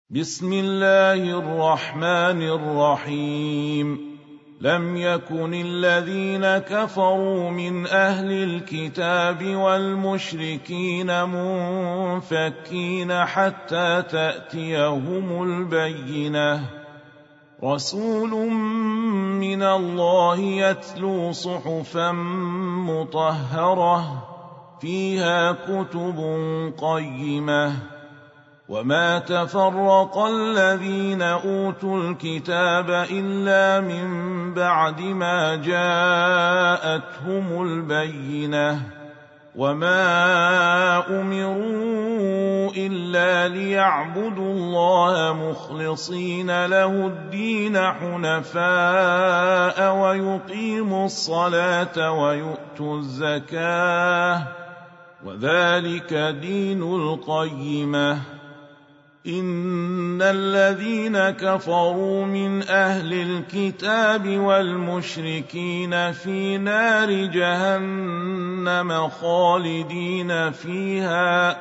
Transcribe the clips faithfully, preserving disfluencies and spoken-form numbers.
بسم الله الرحمن الرحيم لم يكن الذين كفروا من أهل الكتاب والمشركين منفكين حتى تأتيهم البينة رسول من الله يتلو صحفا مطهرة فيها كتب قيمة وما تفرق الذين أوتوا الكتاب إلا من بعد ما جاءتهم البينة وما أمروا إلا ليعبدوا الله مخلصين له الدين حنفاء ويقيموا الصلاة ويؤتوا الزكاة وذلك دين القيمة إن الذين كفروا من أهل الكتاب والمشركين في نار جهنم خالدين فيها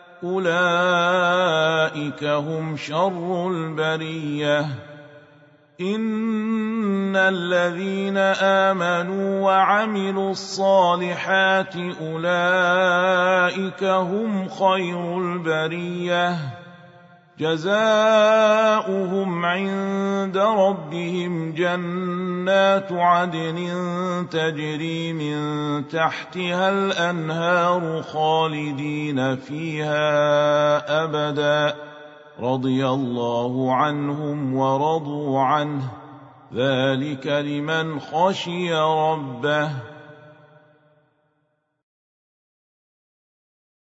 أولئك هم شر البرية إن الذين آمنوا وعملوا الصالحات أولئك هم خير البرية جزاؤهم عند ربهم جنات عدن تجري من تحتها الأنهار خالدين فيها أبدا رضي الله عنهم ورضوا عنه ذلك لمن خشي ربه